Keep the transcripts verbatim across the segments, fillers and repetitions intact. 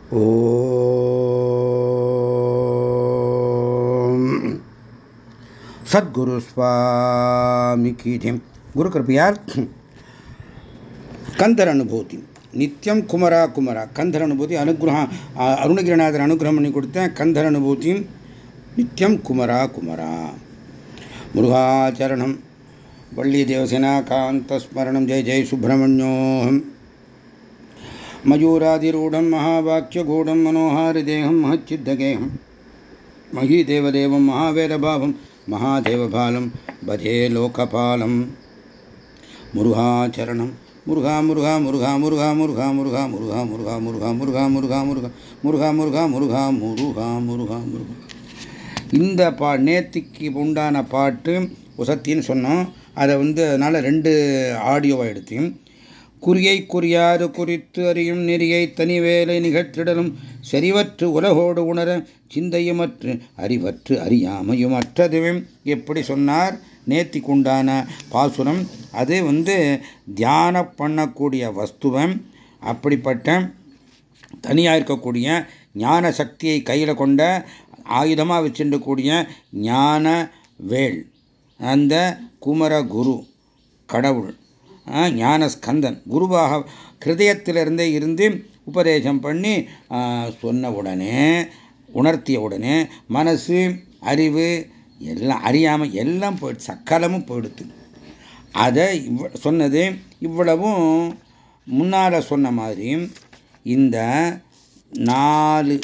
ஓம் சத்குரு சுவாமி கி ஜெய். குரு கிருபையால் கந்தர் அனுபூதி நித்தியம் குமரா குமரா கந்தர் அனுபூதி அனுகிரகம் அருணகிரிநாதர் அனுகிரகம் பண்ணி கொடுத்த கந்தர் அனுபூதி நித்தியம் குமரா குமரா. முருகாச்சரணம் வள்ளி தேவசேனா காந்த ஸ்மரணம் ஜெய ஜெய சுப்பிரமணியோகம். मयूरादिरूढ़ं महावाक्यगूढ़ं मनोहारिदेहं महच्चिद्दगेहं महीदेवदेवं महावेदभावं महादेवबालं भजे लोकपालं. मुरुघाचरणं मुरुघा मुरुघा मुरुघा मुरुघा मुरुघा मुरुघा मुरुघा मुरुघा मुरुघा मुरुघा मुरुघा मुरुघा मुरुघा मुरुघा मुरुघा मुरुघा मुरुघा मुरुघा. இந்த பா நேத்திக்கு உண்டான பாட்டு உசத்தின்னு சொன்னோம். அதை வந்து அதனால் ரெண்டு ஆடியோவை எடுத்தேன். குறியை குறியாது குறித்து அறியும் நெறியை தனிவேலை நிகழ்த்திடலும் செறிவற்று உலகோடு உணர சிந்தையுமற்று அறிவற்று அறியாமையுமற்றதுவும் எப்படி சொன்னார். நேத்திக்குண்டான பாசுரம் அது வந்து தியானம் பண்ணக்கூடிய வஸ்துவம். அப்படிப்பட்ட தனியாக இருக்கக்கூடிய ஞான சக்தியை கையில் கொண்ட ஆயுதமாக வச்சிருக்கக்கூடிய ஞான வேல் அந்த குமரகுரு கடவுள் ஞானஸ்கந்தன் குருவாக ஹிருதயத்திலிருந்தே இருந்து உபதேசம் பண்ணி சொன்ன உடனே உணர்த்திய உடனே மனசு அறிவு எல்லாம் அறியாமல் எல்லாம் போயிடுச்சு, சக்கலமும் போயிடுது. அதை சொன்னது இவ்வளவும் முன்னால் சொன்ன மாதிரி இந்த நாலு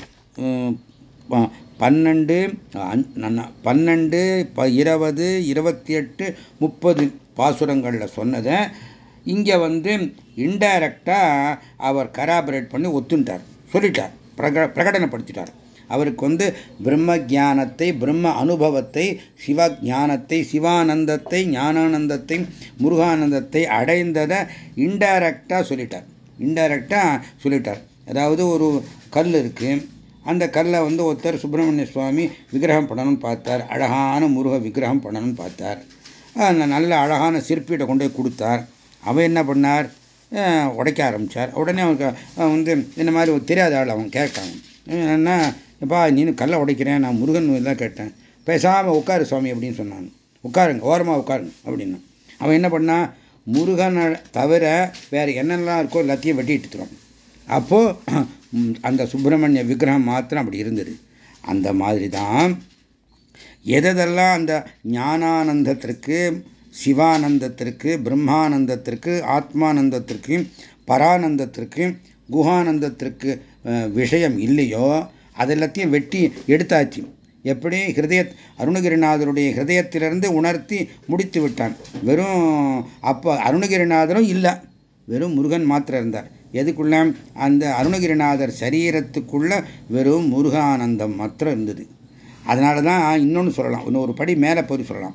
பன்னெண்டு பன்னெண்டு இருபது இருபத்தி எட்டு முப்பது பாசுரங்களில் சொன்னதை இங்கே வந்து இன்டைரக்டாக அவர் கராபரேட் பண்ணி ஒத்துட்டார், சொல்லிட்டார், பிரக பிரகடனப்படுத்திட்டார். அவருக்கு வந்து பிரம்ம ஜானத்தை பிரம்ம அனுபவத்தை சிவ ஞானத்தை சிவானந்தத்தை ஞானானந்தத்தை முருகானந்தத்தை அடைந்ததை இன்டைரக்டாக சொல்லிட்டார். இன்டைரக்டாக சொல்லிட்டார். அதாவது ஒரு கல் இருக்குது, அந்த கல்லை வந்து ஒருத்தர் சுப்பிரமணிய சுவாமி விக்கிரகம் பண்ணணும்னு பார்த்தார். அழகான முருக விக்கிரகம் பண்ணணும்னு பார்த்தார். நல்ல அழகான சிற்பியிட்ட கொண்டு போய் கொடுத்தார். அவன் என்ன பண்ணார், உடைக்க ஆரம்பித்தார். உடனே அவனுக்கு வந்து இந்த மாதிரி தெரியாத ஆள் அவன் கேட்காங்க, என்னன்னா எப்பா நீனு கல்லை உடைக்கிறேன், நான் முருகன் எல்லாம் கேட்டேன், பேசாமல் உட்காரு சுவாமி அப்படின்னு சொன்னான். உட்காருங்க, ஓரமாக உட்காருங்க அப்படின்னா. அவன் என்ன பண்ணான், முருகனை தவிர வேறு என்னெல்லாம் இருக்கோ எல்லாத்தையும் வெட்டிட்டு இருக்கிறான். அப்போது அந்த சுப்பிரமணிய விக்கிரகம் மாத்திரம் அப்படி இருந்தது. அந்த மாதிரி தான் எதெல்லாம் அந்த ஞானானந்தத்திற்கு சிவானந்தத்திற்கு பிரம்மானந்தத்திற்கு ஆத்மானந்தத்திற்கு பரானந்தத்திற்கு குஹானந்தத்திற்கு விஷயம் இல்லையோ அதெல்லாத்தையும் வெட்டி எடுத்தாச்சு. எப்படி ஹிருதய அருணகிரிநாதருடைய ஹிருதயத்திலிருந்து உணர்த்தி முடித்து விட்டான். வெறும் அப்போ அருணகிரிநாதரும் இல்லை, வெறும் முருகன் மாத்திரம் இருந்தார். எதுக்குள்ள அந்த அருணகிரிநாதர் சரீரத்துக்குள்ள வெறும் முருகானந்தம் மாத்திரம் இருந்தது. அதனால தான் இன்னொன்று சொல்லலாம், இன்னொரு படி மேலே போய் சொல்லலாம்.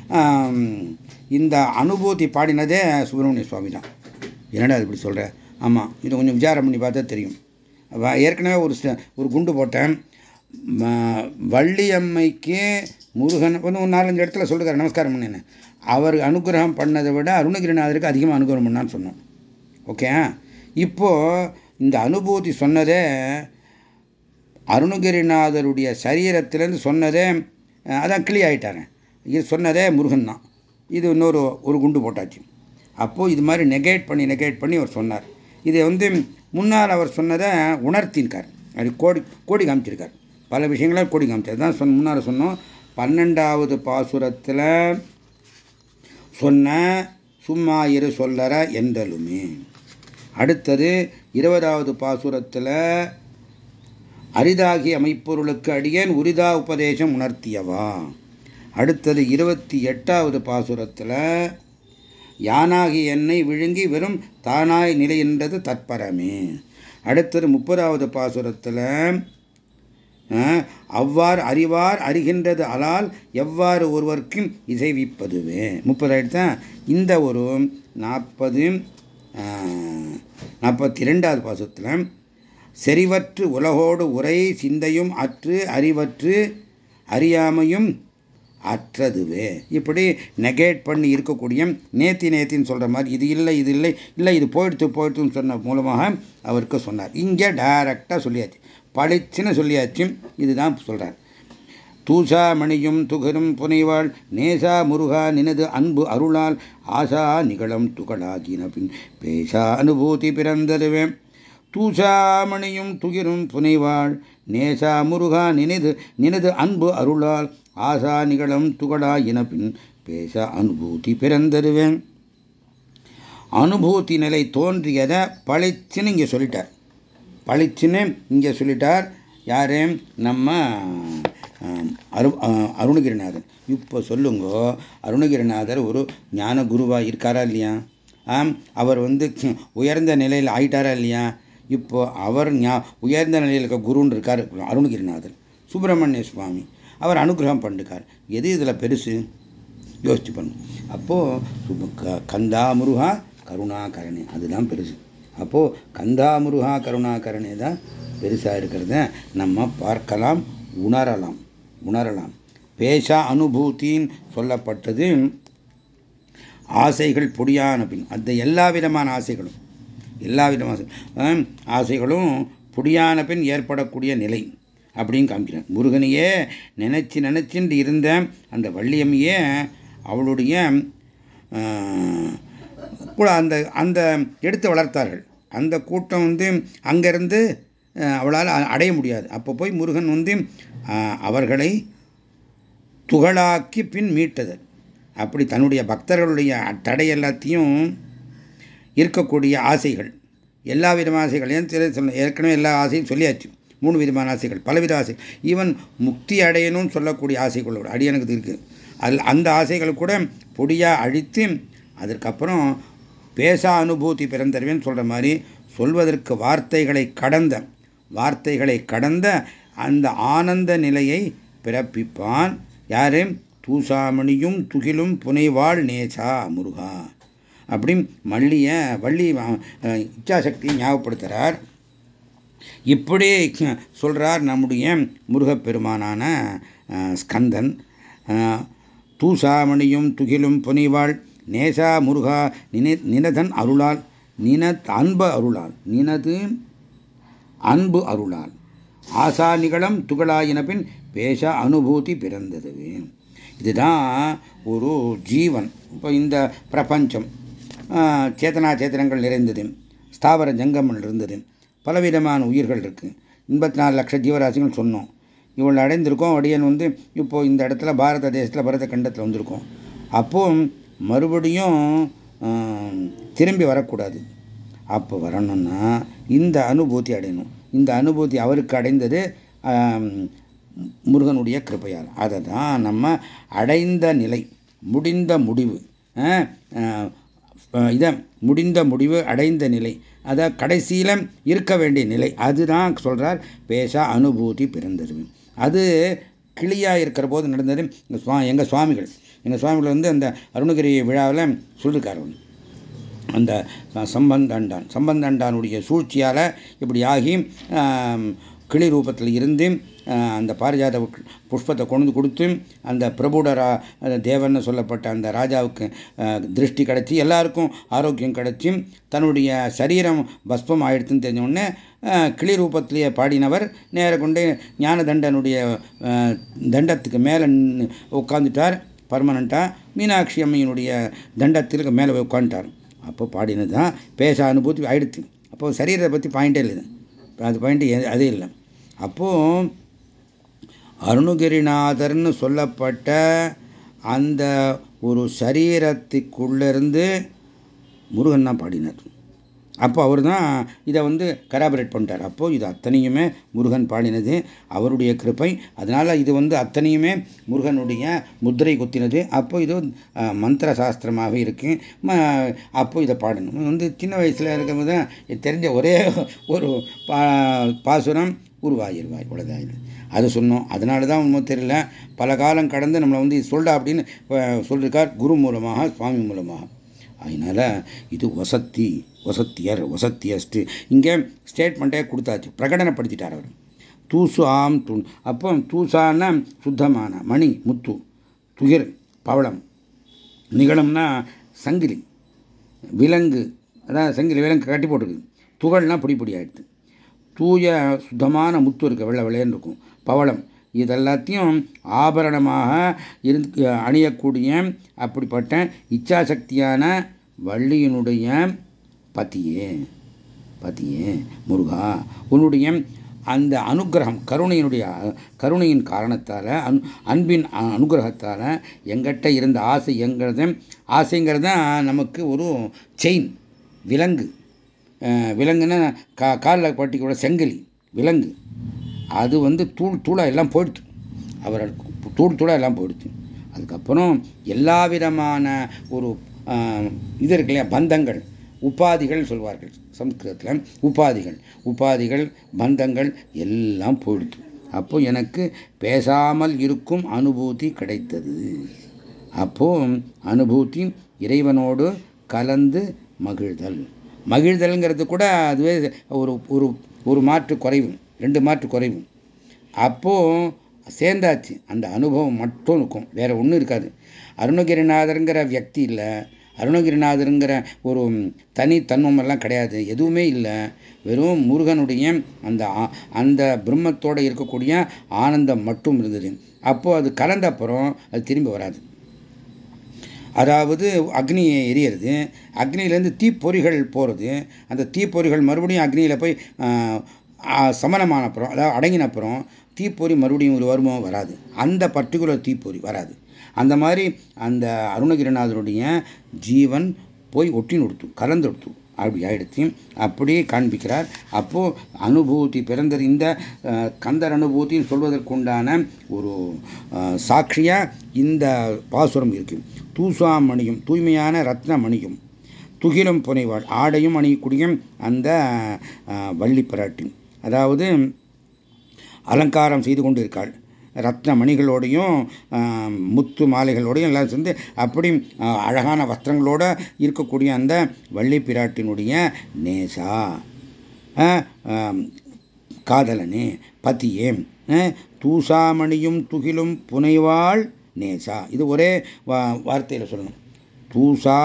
இந்த அனுபூதி பாடினதே சுப்பிரமணிய சுவாமி தான். என்னடா இப்படி சொல்கிற? ஆமாம், இது கொஞ்சம் விசாரம் பண்ணி பார்த்தா தெரியும். ஏற்கனவே ஒரு ஒரு குண்டு போட்டேன். வள்ளியம்மைக்கு முருகன் வந்து ஒரு நாலஞ்சு இடத்துல சொல்லுறாரு நமஸ்காரம் பண்ணேன்னு. அவர் அனுகிரகம் பண்ணதை விட அருணகிரிநாதருக்கு அதிகமாக அனுகிரகம் பண்ணான்னு சொன்னோம். ஓகே, இப்போது இந்த அனுபூதி சொன்னதே அருணகிரிநாதருடைய சரீரத்திலேருந்து சொன்னதே அதான் கிளி ஆகிட்டாங்க. இது சொன்னதே முருகன் தான். இது இன்னொரு ஒரு குண்டு போட்டாச்சு. அப்போது இது மாதிரி நெகேட் பண்ணி நெகேட் பண்ணி அவர் சொன்னார். இதை வந்து முன்னால் அவர் சொன்னதை உணர்த்தியிருக்கார். அது கோடி கோடி காமிச்சிருக்கார். பல விஷயங்களாக கோடி காமிச்சார். தான் சொன்ன முன்னால் சொன்னோம். பன்னெண்டாவது பாசுரத்தில் சொன்ன சும்மா இரு சொல்லற என்றலுமே. அடுத்தது இருபதாவது பாசுரத்தில் அரிதாகி அமைப்பொருளுக்கு அடியேன் உரிதா உபதேசம் உணர்த்தியவா. அடுத்தது இருபத்தி எட்டாவது பாசுரத்தில் யானாகி என்னை விழுங்கி வெறும் தானாய் நிலையின்றது தற்பரமே. அடுத்தது முப்பதாவது பாசுரத்தில் அவ்வாறு அறிவார் அறிகின்றது அலால் எவ்வாறு ஒருவருக்கும் இசைவிப்பதுவே. முப்பதாயிரத்து இந்த ஒரு நாற்பது நாற்பத்தி ரெண்டாவது பாசுரத்தில் செறிவற்று உலகோடு உரை சிந்தையும் அற்று அறிவற்று அறியாமையும் அற்றதுவே. இப்படி நெகேட் பண்ணி இருக்கக்கூடிய நேத்தி நேத்தின்னு சொல்ற மாதிரி இது இல்லை இது இல்லை இல்லை இது போயிடுத்து போயிடுத்துன்னு சொன்ன மூலமாக அவருக்கு சொன்னார். இங்கே டைரக்டா சொல்லியாச்சு, பளிச்சுன்னு சொல்லியாச்சு. இதுதான் சொல்றார். தூசா மணியும் துகரும் புனைவாள் நேசா முருகா நினது அன்பு அருளால் ஆசா நிகழம் துகளாகின பின் பேசா அனுபூதி பிறந்ததுவே. தூசாமணியும் துகிரும் புனைவாள் நேசா முருகா நினது நினது அன்பு அருளால் ஆசா நிகழம் துகளாகின பின் பேச அனுபூதி பிறந்ததுவே. அனுபூதி நிலை தோன்றியதை பளிச்சுன்னு இங்கே சொல்லிட்டார். பளிச்சுன்னு இங்கே சொல்லிட்டார். யாரு? நம்ம அரு அருணகிரிநாதர். இப்போ சொல்லுங்க, அருணகிரிநாதர் ஒரு ஞான குருவா இருக்காரா இல்லையா? ஆம். அவர் வந்து உயர்ந்த நிலையில் ஆயிட்டாரா இல்லையா? இப்போ அவர் உயர்ந்த நிலையில் இருக்க குருன்னு இருக்கார் அருணகிரிநாதர். சுப்பிரமணிய சுவாமி அவர் அனுகிரகம் பண்ணிருக்கார். எது இதில் பெருசு யோசிச்சு பண்ணும். அப்போ கந்தா முருகா கருணா கரணே அதுதான் பெருசு. அப்போ கந்தா முருகா கருணா கரணே தான் பெருசா இருக்கிறத நம்ம பார்க்கலாம், உணரலாம் உணரலாம் பேசா அனுபூத்தின்னு சொல்லப்பட்டது. ஆசைகள் பொடியான பின் அந்த எல்லா விதமான ஆசைகளும் எல்லா விதமான ஆசைகளும் பொடியான பின் ஏற்படக்கூடிய நிலை அப்படின்னு காமிக்கிறேன். முருகனையே நினைச்சு நினைச்சுட்டு இருந்த அந்த வள்ளியம்மையே அவளுடைய அந்த அந்த எடுத்து வளர்த்தார்கள். அந்த கூட்டம் வந்து அங்கிருந்து அவளால் அடைய முடியாது. அப்போ போய் முருகன் வந்து அவர்களை துகளாக்கி பின் மீட்டது. அப்படி தன்னுடைய பக்தர்களுடைய தடை எல்லாத்தையும் இருக்கக்கூடிய ஆசைகள் எல்லா விதமான ஆசைகள் ஏற்கனவே எல்லா ஆசையும் சொல்லியாச்சு. மூணு விதமான ஆசைகள், பலவித ஆசை. ஈவன் முக்தி அடையணும்னு சொல்லக்கூடிய ஆசைகளோட அடியனுக்கு இருக்கு. அதில் அந்த ஆசைகள் கூட பொடியா அழித்து அதற்கப்புறம் பேசா அனுபூதி பிறந்தருவேன்னு சொல்ற மாதிரி சொல்வதற்கு வார்த்தைகளை கடந்த வார்த்தைகளை கடந்த அந்த ஆனந்த நிலையை பிறப்பிப்பான். யாரு? தூசாமணியும் துகிலும் புனைவாள் நேசா முருகா. அப்படி மல்லிய வள்ளி இச்சாசக்தியை ஞாபகப்படுத்துறார். இப்படி சொல்றார் நம்முடைய முருகப்பெருமானான ஸ்கந்தன். தூசாமணியும் துகிலும் புனைவாள் நேசா முருகா நினதன் அருளால் நினத் அன்பு அருளால் நினது அன்பு அருளால் ஆசா நிகழம் துகளாயின பின் பேச அனுபூதி பிறந்தது. இதுதான் ஒரு ஜீவன். இப்போ இந்த பிரபஞ்சம் சேத்தனா சேத்தனங்கள் நிறைந்தது, ஸ்தாவர ஜங்கமல் இருந்தது, பலவிதமான உயிர்கள் இருக்கு, எண்பத்தி நாலு லட்ச ஜீவராசிகள் சொன்னோம். இவள் அடைந்திருக்கோம். அடியன் வந்து இப்போ இந்த இடத்துல பாரத தேசத்தில் பரத கண்டத்தில் வந்திருக்கோம். அப்போ மறுபடியும் திரும்பி வரக்கூடாது. அப்போ வரணும்னா இந்த அனுபூதி அடையணும். இந்த அனுபூதி அவருக்கு அடைந்தது முருகனுடைய கிருபையால். அதை தான் நம்ம அடைந்த நிலை, முடிந்த முடிவு, இதை முடிந்த முடிவு அடைந்த நிலை, அதை கடைசியில இருக்க வேண்டிய நிலை, அதுதான் சொல்றார் பேசா அனுபூதி பிறந்தது. அது கிளியா இருக்கிற போது நடந்தது. எங்க சுவாமிகள் எங்க சுவாமிகள் வந்து அந்த அருணகிரி விழாவில் சொல்லியிருக்காரு. அந்த சம்பந்தாண்டான் சம்பந்தாண்டானுடைய சூழ்ச்சியால இப்படி ஆகி கிளி ரூபத்தில் இருந்து அந்த பாரிஜாத புஷ்பத்தை கொண்டு கொடுத்து அந்த பிரபுடரா தேவன் சொல்லப்பட்ட அந்த ராஜாவுக்கு திருஷ்டி கிடைச்சி எல்லாருக்கும் ஆரோக்கியம் கிடைச்சி தன்னுடைய சரீரம் பஸ்பம் ஆயிடுத்துன்னு தெரிஞ்ச உடனே கிளி ரூபத்திலேயே பாடினவர் நேர கொண்டு ஞான தண்டனுடைய தண்டத்துக்கு மேலே உட்காந்துட்டார். பர்மனண்டா மீனாட்சி அம்மையினுடைய தண்டத்திற்கு மேலே உட்காந்துட்டார். அப்போ பாடினது தான் பேச அனுபூதி ஆயிடுச்சு. அப்போ சரீரத்தை பற்றி பாயிண்டே இல்லை, அது பாயிண்ட் அதே இல்லை. அப்போ அருணகிரிநாதர்னு சொல்லப்பட்ட அந்த ஒரு சரீரத்துக்குள்ளிருந்து முருகன் தான் பாடினார். அப்போ அவர் தான் இதை வந்து கராபரேட் பண்ணிட்டார். அப்போ இது அத்தனையுமே முருகன் பாடினது, அவருடைய கிருப்பை. அதனால இது வந்து அத்தனையுமே முருகனுடைய முத்திரை குத்தினது. அப்போ இது மந்திர சாஸ்திரமாக இருக்கு. அப்போ இதை பாடணும். வந்து சின்ன வயசுல இருக்கும்போது தான் தெரிஞ்ச ஒரே ஒரு பா பாசுரம் உருவாயிருவாய் இவ்வளோதான். இது அது சொன்னோம். அதனால தான் உண்மை தெரியல, பல காலம் கடந்து நம்மளை வந்து சொல்றா அப்படின்னு சொல்லியிருக்கார் குரு மூலமாக, சுவாமி மூலமாக. அதனால இது வசத்தி வசத்தியர் வசத்தியஸ்ட் இங்கே ஸ்டேட்மெண்ட்டே கொடுத்தாச்சு, பிரகடனப்படுத்திட்டார் அவர். தூசு ஆம் தூண். அப்போ தூசான சுத்தமான மணி முத்து, துகிர் பவளம், நிகழம்னா சங்கிலி, விலங்கு அதான் சங்கிலி விலங்கு கட்டி போட்டுருக்கு, துகள்னா பொடி பொடி ஆயிடுது, தூய சுத்தமான முத்து இருக்கு வெள்ளை வெள்ளையன்னு இருக்கும், பவளம் இதெல்லாத்தையும் ஆபரணமாக இருந்து அணியக்கூடிய அப்படிப்பட்ட இச்சாசக்தியான வள்ளியினுடைய பத்தியே பத்தியே முருகா, உன்னுடைய அந்த அனுகிரகம் கருணையினுடைய கருணையின் காரணத்தால் அன் அன்பின் அனுகிரகத்தால் எங்கிட்ட இருந்த ஆசை என்கிறது, ஆசைங்கிறது தான் நமக்கு ஒரு செயின், விலங்கு விலங்குன்னா கா காலில் பட்டிக்கூட செங்கலி விலங்கு, அது வந்து தூள் தூளாக எல்லாம் போயிடுச்சு, அவர் தூள் தூளாக எல்லாம் போயிடுச்சு. அதுக்கப்புறம் எல்லா விதமான ஒரு இது இருக்கு இல்லையா பந்தங்கள், உபாதிகள் சொல்வார்கள் சம்ஸ்கிருதத்தில், உபாதிகள் உபாதிகள் பந்தங்கள் எல்லாம் போயிடுச்சு. அப்போ எனக்கு பேசாமல் இருக்கும் அனுபூதி கிடைத்தது. அப்போ அனுபூதி இறைவனோடு கலந்து மகிழ்தல், மகிழ்தல்ங்கிறது கூட அதுவே ஒரு ஒரு ஒரு மாற்று குறைவு, ரெண்டு மாற்று குறைவு. அப்போ சேர்ந்தாச்சு, அந்த அனுபவம் மட்டும் இருக்கும், வேற ஒன்றும் இருக்காது. அருணகிரிநாதருங்கிற வியக்தி இல்லை, அருணகிரிநாதருங்கிற ஒரு தனி தன்மம் எல்லாம் கிடையாது, எதுவுமே இல்லை. வெறும் முருகனுடைய அந்த அந்த பிரம்மத்தோட இருக்கக்கூடிய ஆனந்தம் மட்டும் இருந்தது. அப்போ அது கலந்த அப்புறம் அது திரும்பி வராது. அதாவது அக்னி எரியறது, அக்னியிலேருந்து தீப்பொறிகள் போகிறது, அந்த தீப்பொறிகள் மறுபடியும் அக்னியில் போய் சமனமான அப்புறம் அதாவது அடங்கின அப்புறம் தீப்பொறி மறுபடியும் ஒரு வருமோ வராது, அந்த பர்டிகுலர் தீப்பொறி வராது. அந்த மாதிரி அந்த அருணகிரிநாதருடைய ஜீவன் போய் ஒட்டி நொடுத்து கலந்து கொடுத்து அப்படி ஆயிடுச்சு, அப்படியே காண்பிக்கிறார். அப்போ அனுபூதி பிறந்தது, இந்த கந்தர் அனுபூத்தின்னு சொல்வதற்குண்டான ஒரு சாட்சியா இந்த பாசுரம் இருக்கு. தூசாமணியும் தூய்மையான ரத்ன மணியும் துகிலும் புனைவாள் ஆடையும் அணியக்கூடிய அந்த வள்ளி பிராட்டி, அதாவது அலங்காரம் செய்து கொண்டு இருக்காள், ரத்ன மணிகளோடையும் முத்து மாலைகளோடையும் எல்லாம் சேர்ந்து அப்படி அழகான வஸ்திரங்களோட இருக்கக்கூடிய அந்த வள்ளி பிராட்டினுடைய நேசா காதலனே பதியே தூசாமணியும் துகிலும் புனைவாள் நேசா, இது ஒரே வார்த்தையில் சொல்லணும். தூசா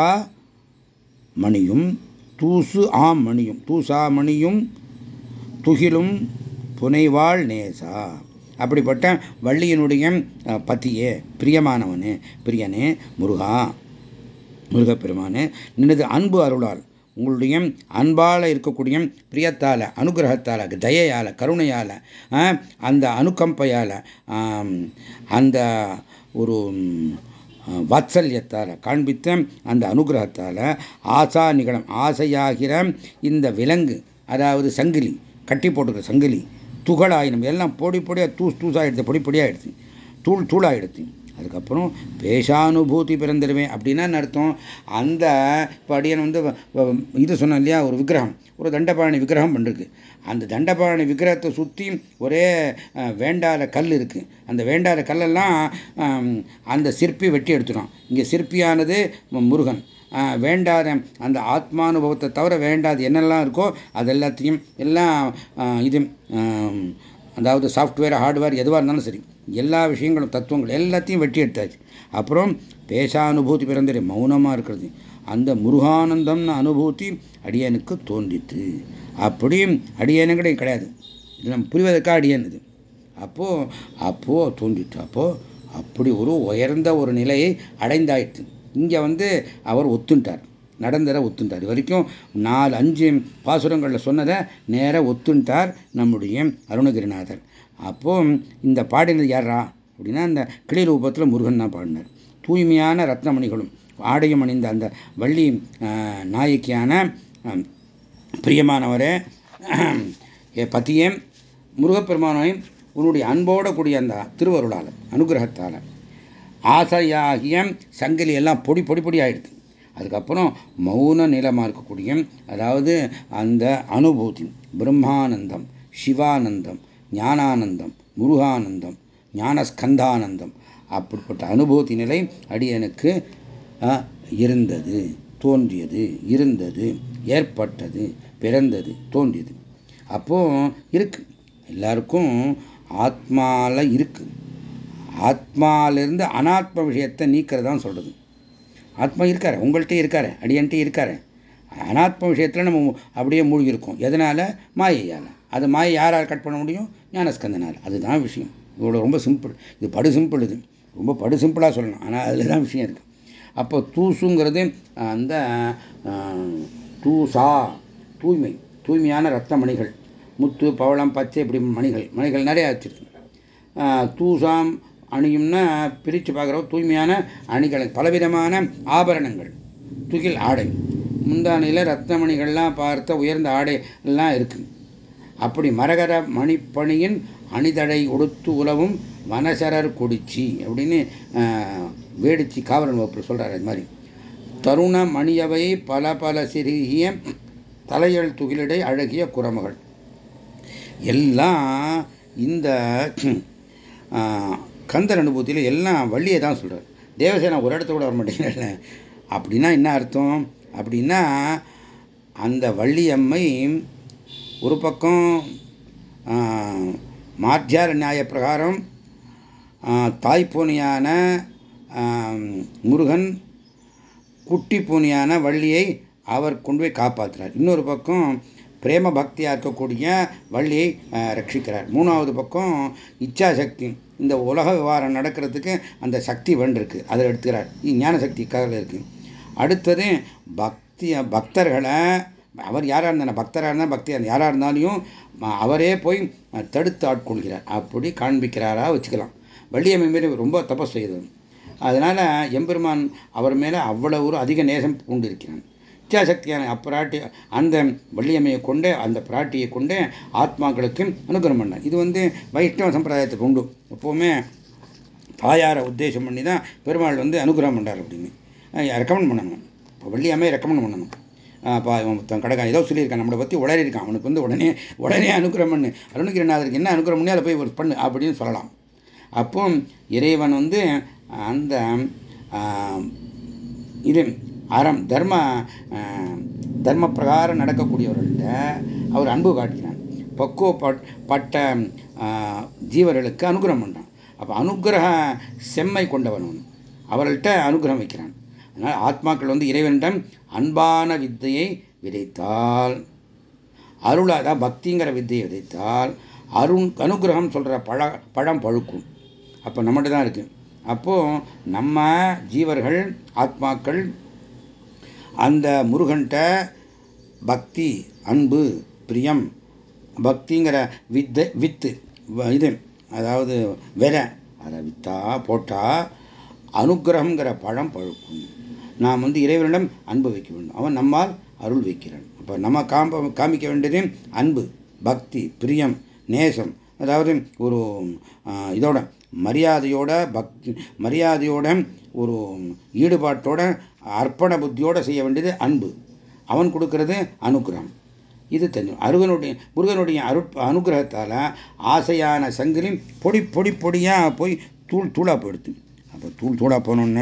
மணியும் தூசு ஆம் மணியும் தூசா மணியும் துகிலும் புனைவாள் நேசா, அப்படிப்பட்ட வள்ளியினுடைய பத்தியே பிரியமானவனே பிரியனே முருகா முருகப்பெருமானே, நினது அன்பு அருளால் உங்களுடைய அன்பால் இருக்கக்கூடிய பிரியத்தால் அனுகிரகத்தால் தயையால் கருணையால் அந்த அனுகம்பையால் அந்த ஒரு வாத்சல்யத்தால் காண்பித்த அந்த அனுகிரகத்தால் ஆசா நிகழம் ஆசையாகிற இந்த விலங்கு, அதாவது சங்கிலி கட்டி போட்டுக்கிற சங்கிலி துகளாயினம் எல்லாம் பொடி பொடியாக தூஸ் தூசாகிடுது, பொடி பொடியாகிடுது, தூள் தூளாகிடுது. அதுக்கப்புறம் பேஷானுபூதி பிறந்துடுவேன் அப்படின்னா அர்த்தம், அந்த படியன் வந்து இது சொன்னேன் இல்லையா, ஒரு விக்கிரகம் ஒரு தண்டபாணி விக்கிரகம் பண்ணிருக்கு, அந்த தண்டபாணி விக்கிரகத்தை சுற்றி ஒரே வேண்டாத கல் இருக்கு, அந்த வேண்டாத கல்லெல்லாம் அந்த சிற்பி வெட்டி எடுத்துடும். இங்கே சிற்பியானது முருகன், வேண்டாத அந்த ஆத்மானுபவத்தை தவிர வேண்டாது என்னெல்லாம் இருக்கோ அது எல்லாத்தையும் எல்லாம் இது அதாவது சாஃப்ட்வேர் ஹார்ட்வேர் எதுவாக இருந்தாலும் சரி எல்லா விஷயங்களும் தத்துவங்கள் எல்லாத்தையும் வெட்டி எடுத்தாச்சு. அப்புறம் பேசானுபூதி பிறந்தது, மௌனமாக இருக்கிறது, அந்த முருகானந்தம்னு அனுபூதி அடியனுக்கு தோன்றித்து. அப்படியும் அடியனுங்களே கிடையாது, நம்ம புரிவதற்காக அடியன் இது. அப்போ அப்போ தோன்றிட்டு அப்போ அப்படி ஒரு உயர்ந்த ஒரு நிலையை அடைந்தாயிற்று. இங்கே வந்து அவர் ஒத்துண்டார், நடந்தர ஒத்துண்டார். இது வரைக்கும் நாலு அஞ்சு பாசுரங்களில் சொன்னதை நேர ஒத்துண்டார் நம்முடைய அருணகிரிநாதர். அப்போ இந்த பாடினது யாரா அப்படின்னா அந்த கிளி ரூபத்தில் முருகன் தான் பாடினார். தூய்மையான ரத்னமணிகளும் ஆடையும் அணிந்த அந்த வள்ளி நாயக்கியான பிரியமானவரே பத்தியே முருகப்பெருமானையும் உன்னுடைய அன்போட கூடிய அந்த திருவருளால் அனுகிரகத்தால் ஆசையாகிய சங்கிலி எல்லாம் பொடி பொடி பொடி ஆயிடுது. அதுக்கப்புறம் மௌன நிலமாக இருக்கக்கூடிய அதாவது அந்த அனுபூதி பிரம்மானந்தம் சிவானந்தம் ஞானானந்தம் முருகானந்தம் ஞானஸ்கந்தானந்தம் அப்படிப்பட்ட அனுபூதி நிலை அடியனுக்கு இருந்தது, தோன்றியது, இருந்தது, ஏற்பட்டது, பிறந்தது, தோன்றியது. அப்போ இருக்கு, எல்லாருக்கும் ஆத்மால இருக்கு, ஆத்மாவிலிருந்து அனாத்ம விஷயத்தை நீக்கிறதான் சொல்றது. ஆத்மா இருக்காரு, உங்கள்கிட்ட இருக்காரு, அடியன்ட்டே இருக்காரு. அனாத்ம விஷயத்தில் நம்ம அப்படியே மூழ்கி இருக்கோம். எதனால? மாயையால். அது மாயை யார் யார் கட் பண்ண முடியும்? ஞானஸ்கந்தனால். அதுதான் விஷயம். இவ்வளோ ரொம்ப சிம்பிள். இது படு சிம்பிள். இது ரொம்ப படு சிம்பிளாக சொல்லணும், ஆனால் அதில் தான் விஷயம் இருக்குது. அப்போ தூசுங்கிறது அந்த தூசா தூய்மை, தூய்மையான ரத்த மணிகள், முத்து பவளம் பச்சை இப்படி மணிகள் மணிகள் நிறையா வச்சிருக்கு. தூசாம் அணியும்னா பிரித்து பார்க்குற தூய்மையான அணிகள், பலவிதமான ஆபரணங்கள், துகில் ஆடை, முந்தானையில் ரத்னமணிகள்லாம் பார்த்த உயர்ந்த ஆடை எல்லாம் இருக்கு. அப்படி மரகர மணிப்பணியின் அணிதடை உடுத்து உலவும் வனசரர் கொடிச்சி அப்படின்னு வேடிச்சி காவலன் வகுப்பு சொல்றாரு. அது மாதிரி தருண மணியவை பல பல சிறிய தலையல் துகிலிடை அழகிய குரமகள் எல்லாம் இந்த கந்தர் அனுபூதியில் எல்லாம் வள்ளியை தான் சொல்றார். தேவசேனா ஒரு இடத்த கூட வர மாட்டேங்கிறல. அப்படின்னா என்ன அர்த்தம்? அப்படின்னா அந்த வள்ளியம்மை ஒரு பக்கம் மாத்தியார நியாய பிரகாரம் தாய்ப்பூனியான முருகன் குட்டி பூனியான வள்ளியை அவர் கொண்டு போய் காப்பாற்றுறார். இன்னொரு பக்கம் பிரேம பக்தியாக இருக்கக்கூடிய வள்ளியை ரட்சிக்கிறார். மூணாவது பக்கம் இச்சாசக்தி, இந்த உலக விவகாரம் நடக்கிறதுக்கு அந்த சக்தி வேண்டிருக்கு, அதை எடுத்துக்கிறார். ஞான சக்தி கதில் இருக்கு. அடுத்தது பக்தி பக்தர்களை, அவர் யாராக இருந்தாலும் பக்தராக இருந்தால் பக்தியாக யாராக இருந்தாலும் அவரே போய் தடுத்து ஆட்கொள்கிறார். அப்படி காண்பிக்கிறாரா வச்சுக்கலாம். வள்ளியம்மை மாரி ரொம்ப தபஸ் செய்தது. அதனால எம்பெருமான் அவர் மேலே அவ்வளவு ஒரு அதிக நேசம் கொண்டு இருக்கிறான். இச்சாசக்தியான அப்பிராட்டி அந்த வள்ளியம்மையை கொண்டே, அந்த பிராட்டியை கொண்டே ஆத்மாக்களுக்கு அனுகிரகம் பண்ணார். இது வந்து வைஷ்ணவ சம்பிரதாயத்துக்கு உண்டு. எப்போவுமே தாயாரை உத்தேசம் பண்ணி தான் பெருமாள் வந்து அனுகிரகம் பண்ணார் அப்படின்னு ரெக்கமெண்ட் பண்ணணும். இப்போ வள்ளியம்மையை ரெக்கமெண்ட் பண்ணணும். கடகான் ஏதோ சொல்லியிருக்கான், நம்மளை பற்றி உளறி இருக்கான், அவனுக்கு வந்து உடனே உடனே அனுகிரகம் பண்ணு, அருணகிரிநாதருக்கு என்ன அனுகிரகம் பண்ணி அதை போய் ஒரு பண்ணு அப்படின்னு சொல்லலாம். அப்போ இறைவன் வந்து அந்த இது அறம் தர்ம தர்ம பிரகாரம் நடக்கக்கூடியவர்கள்ட்ட அவர் அன்பு காட்டுகிறான். பக்குவப்பட்ட ஜீவர்களுக்கு அனுகிரகம் பண்ணுறான். அப்போ அனுகிரக செம்மை கொண்டவன் அவர்கள்ட்ட அனுகிரகம் வைக்கிறான். அதனால் ஆத்மாக்கள் வந்து இறைவனிடம் அன்பான வித்தையை விதைத்தால், அருளாத பக்திங்கிற வித்தையை விதைத்தால் அருண் அனுகிரகம் சொல்கிற பழ பழம் பழுக்கும். அப்போ நம்மகிட்ட தான் இருக்கு. அப்போ நம்ம ஜீவர்கள் ஆத்மாக்கள் அந்த முருகன்ட்ட பக்தி, அன்பு, பிரியம், பக்திங்கிற வித்தை வித்து இது அதாவது விதை, அதை வித்தா போட்டா அனுகிரகங்கிற பழம் பழுக்கும். நாம் வந்து இறைவனிடம் அன்பு வைக்க வேண்டும், அவன் நம்மால் அருள் வைக்கிறான். அப்போ நம்ம காம்ப காமிக்க வேண்டியது அன்பு, பக்தி, பிரியம், நேசம், அதாவது ஒரு இதோட மரியாதையோட பக்தி மரியாதையோட ஒரு ஈடுபாட்டோட அர்ப்பண புத்தியோட செய்ய வேண்டியது அன்பு. அவன் கொடுக்கிறது அனுகிரகம். இது தெரியும். அருகனுடைய முருகனுடைய அரு அனுகிரகத்தால் ஆசையான சங்கிலி பொடி பொடி பொடியாக போய் தூள் தூளாக போயிடுது. அப்போ தூள் தூளாக போனோன்னே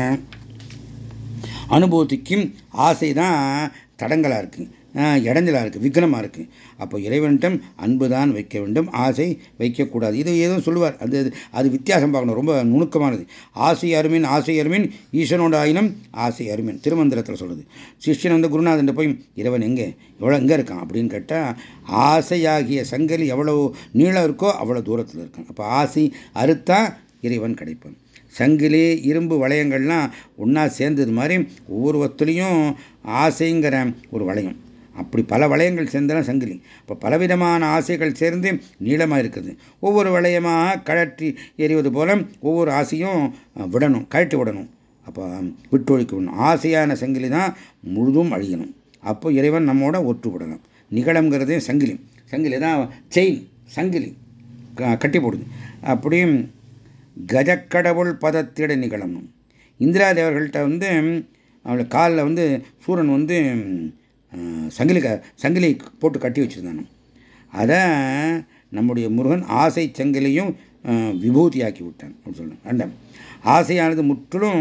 அனுபவத்துக்கும் ஆசை தான் தடங்களாக இருக்குது, இடைஞ்சலாக இருக்குது, விக்னமாக இருக்குது. அப்போ இறைவனிடம் அன்பு தான் வைக்க வேண்டும், ஆசை வைக்கக்கூடாது. இது ஏதோ சொல்லுவார், அது அது வித்தியாசம் பார்க்கணும், ரொம்ப நுணுக்கமானது. ஆசை அருமின் ஆசை அருமின் ஈசனோட ஆயினும் ஆசை அருமின் திருமந்திரத்தில் சொல்லுது. சிஷ்யன் வந்து குருநாதன் போய் இறைவன் எங்கே எவ்வளோ எங்கே இருக்கான் அப்படின்னு கேட்டால், ஆசையாகிய சங்கிலி எவ்வளோ நீளம் இருக்கோ அவ்வளோ தூரத்தில் இருக்கான். அப்போ ஆசை அறுத்தா இறைவன் கிடைப்பான். சங்கிலி இரும்பு வளையங்கள்லாம் ஒன்றா சேர்ந்தது மாதிரி ஒவ்வொரு வத்துலையும் ஆசைங்கிற ஒரு வளையம், அப்படி பல வளையங்கள் சேர்ந்தாலும் சங்கிலி. இப்போ பலவிதமான ஆசைகள் சேர்ந்து நீளமாக இருக்குது. ஒவ்வொரு வளையமாக கழற்றி எறிவது போல ஒவ்வொரு ஆசையும் விடணும், கழட்டி விடணும். அப்போ விட்டு ஒழிக்க விடணும். ஆசையான சங்கிலி தான் முழுதும் அழியணும். அப்போ இறைவன் நம்மோட ஒற்று விடணும். நிகழம்ங்கிறது சங்கிலி, சங்கிலி தான் செயின், சங்கிலி கட்டி போடுது. அப்படியும் கஜக்கடவுள் பதத்திட நிகழணும். இந்திரா தேவர்கள்ட்ட வந்து அவளை காலில் வந்து சூரன் வந்து சங்கிலி சங்கிலி போட்டு கட்டி வச்சுருந்தானோ, அதை நம்முடைய முருகன் ஆசை சங்கிலியும் விபூதியாக்கி விட்டான் அப்படின்னு சொல்லுவேன். ரெண்டாம் ஆசையானது முற்றிலும்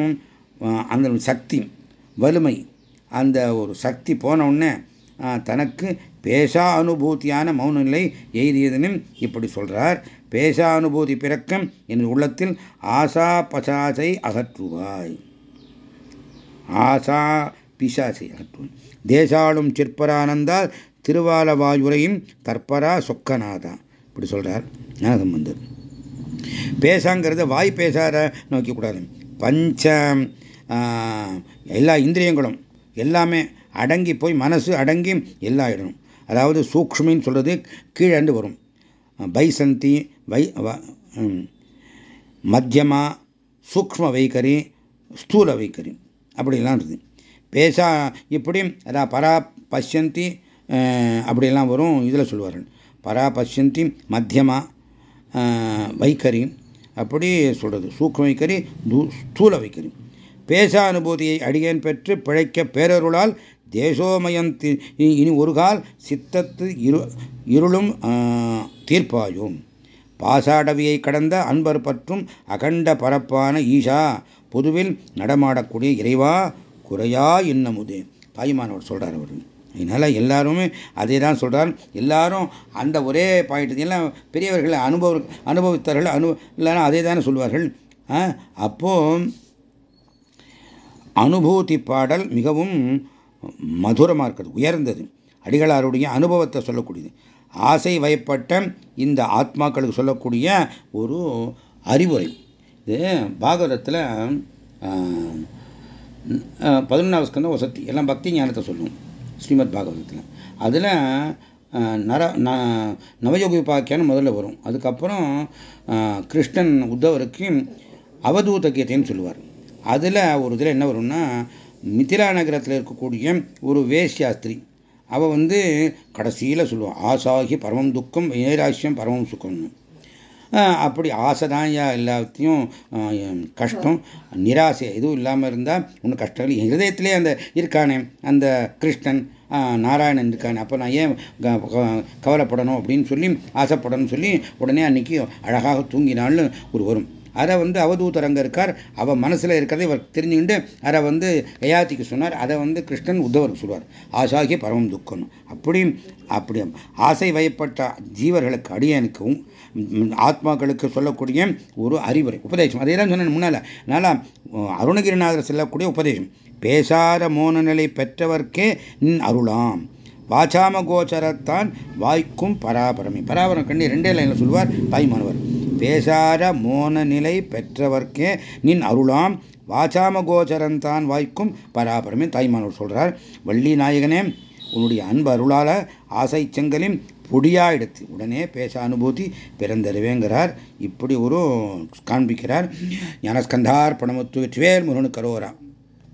அந்த சக்தி வலிமை, அந்த ஒரு சக்தி போன உடனே தனக்கு பேசா அனுபூதியான மௌன நிலை எய்தியதுன்னு இப்படி சொல்றார். பேசா அனுபூதி பிறக்கம் என் உள்ளத்தில் ஆசா பசாசை அகற்றுவாய். ஆசா பிசாசை அகற்றுவாய். தேசாளும் சிற்பரானந்தால் திருவாலவாயுரையும் தற்பரா சொக்கநாதா இப்படி சொல்றார் ஞானசம்பந்தர். பேசாங்கிறத வாய் பேசார நோக்கக்கூடாது. பஞ்ச எல்லா இந்திரியங்களும் எல்லாமே அடங்கி போய் மனசு அடங்கி எல்லா இடணும். அதாவது சூக்ஷ்மின்னு சொல்றது கீழண்டு வரும். பைசந்தி வை மத்தியமா சூக்ஷ்ம வைகரி ஸ்தூல வைகரி அப்படிலாம் இருக்குது. பேசா இப்படி அதான் பரா பஷ்யந்தி அப்படிலாம் வரும். இதில் சொல்லுவார்கள் பரா பஷ்யந்தி மத்தியமா வைகரி அப்படி சொல்றது. சூக்ஷ்ம வைகரி ஸ்தூல வைகரி. பேசா அனுபூதியை அடியேன் பெற்று பிழைக்க பேரருளால் தேசோமயம் இனி ஒரு கால் சித்தத்து இரு இருளும் தீர்ப்பாயும். பாசாடவியை கடந்த அன்பர் பற்றும் அகண்ட பரப்பான ஈஷா பொதுவில் நடமாடக்கூடிய இறைவா குறையா இன்னமுதே தாய்மானவர் சொல்றார் அவர். அதனால எல்லாருமே அதே தான் சொல்றார். எல்லாரும் அந்த ஒரே பாயிண்ட் எல்லாம் பெரியவர்கள் அனுபவ அனுபவித்தார்கள். அனு இல்லைன்னா அதே தானே சொல்வார்கள். அப்போ அனுபூதி பாடல் மிகவும் மதுரமாக இருக்கிறது, உயர்ந்தது. அடிகளாருடைய அனுபவத்தை சொல்லக்கூடியது. ஆசை வயப்பட்ட இந்த ஆத்மாக்களுக்கு சொல்லக்கூடிய ஒரு அறிவுரை. இது பாகவதத்தில் பதினொன்றாவது ஸ்கந்தம் வசதி எல்லாம் பக்தி ஞானத்தை சொல்லும் ஸ்ரீமத் பாகவதத்தில். அதில் நர நவயோகி உபாக்கியான்னு முதல்ல வரும். அதுக்கப்புறம் கிருஷ்ணன் உத்தவருக்கு அவதூத கீதைன்னு சொல்லுவார். அதில் ஒரு இதில் என்ன வரும்னா, மிதிலா நகரத்தில் இருக்கக்கூடிய ஒரு வேஷ்யாஸ்திரி அவள் வந்து கடைசியில் சொல்லுவாள் ஆசாகி பரமம் துக்கம் நைராஷ்யம் பரமம் சுக்கம்னு. அப்படி ஆசைதான் எல்லாத்தையும் கஷ்டம், நிராசை எதுவும் இல்லாமல் இருந்தால் ஒன்றும் கஷ்டம் இல்லை. ஹிருதயத்திலே அந்த இருக்கானே அந்த கிருஷ்ணன் நாராயணன் இருக்கானே, அப்போ நான் ஏன் கவலைப்படணும் அப்படின்னு சொல்லி ஆசைப்படணும்னு சொல்லி உடனே அன்னைக்கு அழகாக தூங்கினாள்னு ஒரு வரும். அதை வந்து அவதூதரங்க இருக்கார், அவ மனசுல இருக்கிறதை இவர் தெரிஞ்சுக்கிட்டு அதை வந்து யயாதிக்கு சொன்னார். அதை வந்து கிருஷ்ணன் உத்தவருக்கு சொல்வார் ஆசாகி பரமம் துக்கம். அப்படி அப்படி ஆசை வயப்பட்ட ஜீவர்களுக்கு அடியனுக்கும் ஆத்மாக்களுக்கு சொல்லக்கூடிய ஒரு அறிவுரை உபதேசம். அதே தான் சொன்னேன் முன்னால. அதனால அருணகிரிநாதர் சொல்லக்கூடிய உபதேசம் பேசாத மோன நிலை பெற்றவர்க்கே நின் அருளாம் வாச்சாம கோச்சரத்தான் வாய்க்கும் பராபரமே. பராபரம் கண்டி ரெண்டே லைன்ல சொல்வார் தாய்மானவர். பேசார மோன நிலை பெற்றவர்க்கே நின் அருளாம் வாச்சாம கோச்சரந்தான் வாய்க்கும் பராபரமே தாய்மானவர் சொல்றார். வள்ளி நாயகனே உன்னுடைய அன்பு அருளால ஆசை செங்கலின் பொடியா எடுத்து உடனே பேச அனுபூதி பிறந்தருவேங்கிறார். இப்படி ஒரு காண்பிக்கிறார். ஞானஸ்கந்தார் பணமுத்து வெற்றிவேல் முருகனு கரோரா.